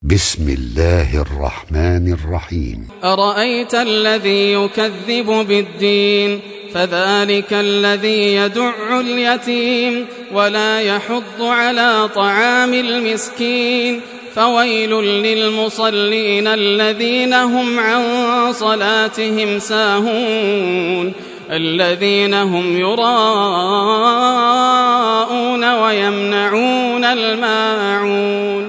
بسم الله الرحمن الرحيم. أرأيت الذي يكذب بالدين فذلك الذي يدع اليتيم ولا يحض على طعام المسكين فويل للمصلين الذين هم عن صلاتهم ساهون الذين هم يراءون ويمنعون الماعون.